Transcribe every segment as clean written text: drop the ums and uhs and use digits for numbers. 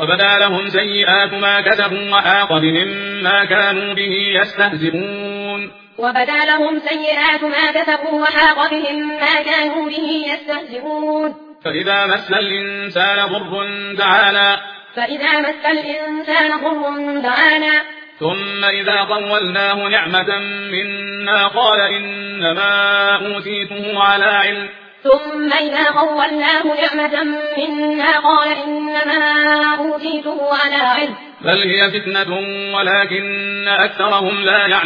وبدا لهم سيئات ما كسبوا وحاق بهم ما كانوا به يستهزئون وبدا لهم سيئات ما كسبوا وحاق بهم ما كانوا به يستهزئون فإذا مس الإنسان ضر دعانا ثم إذا طولناه نعمة منا قال إنما أوتيته على علم بل هي فتنة ولكن أكثرهم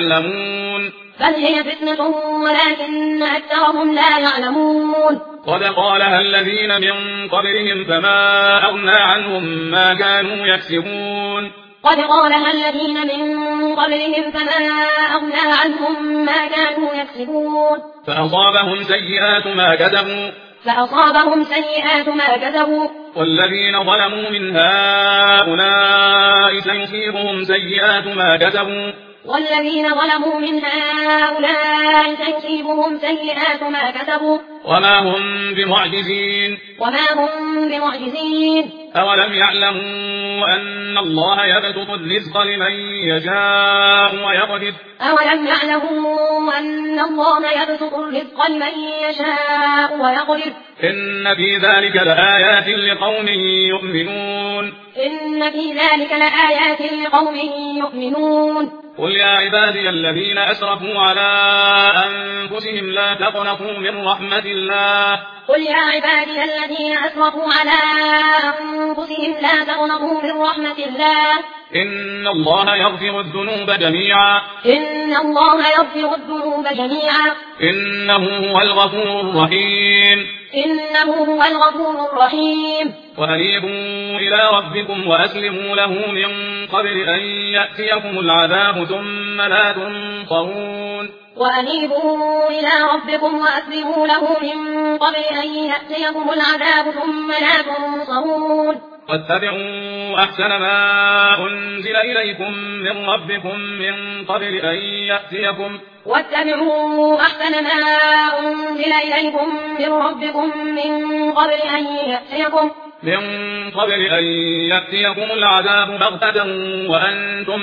لا يعلمون قد قالها الذين من قبلهم فما أغنى عنهم ما كانوا يكسبون فأصابهم سيئات ما كسبوا والذين ظلموا من هؤلاء سيصيبهم سيئات ما كسبوا وما هم بمعجزين أولم يعلموا أن الله يبسط الرزق لمن يشاء ويقدر إن في ذلك لآيات لقوم يؤمنون قل يا عبادي الذين أسرفوا على أنفسهم لا تقنطوا من رحمة الله إن الله يغفر الذنوب جميعا إنه هو الغفور الرحيم وأنيبوا إلى ربكم وأسلموا له من قبل أن يأتيكم العذاب ثم لا تنصرون واتبعوا أحسن ما أنزل إليكم من ربكم من قبل أن يأتيكم العذاب بغتة وأنتم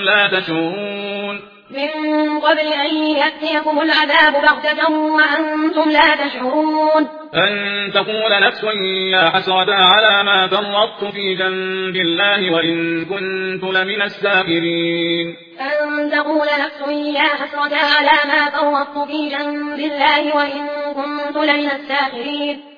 لا تشعرون أن تقول نفس يا حسرة على ما فرطت في جنب الله وإن كنت لمن الساخرين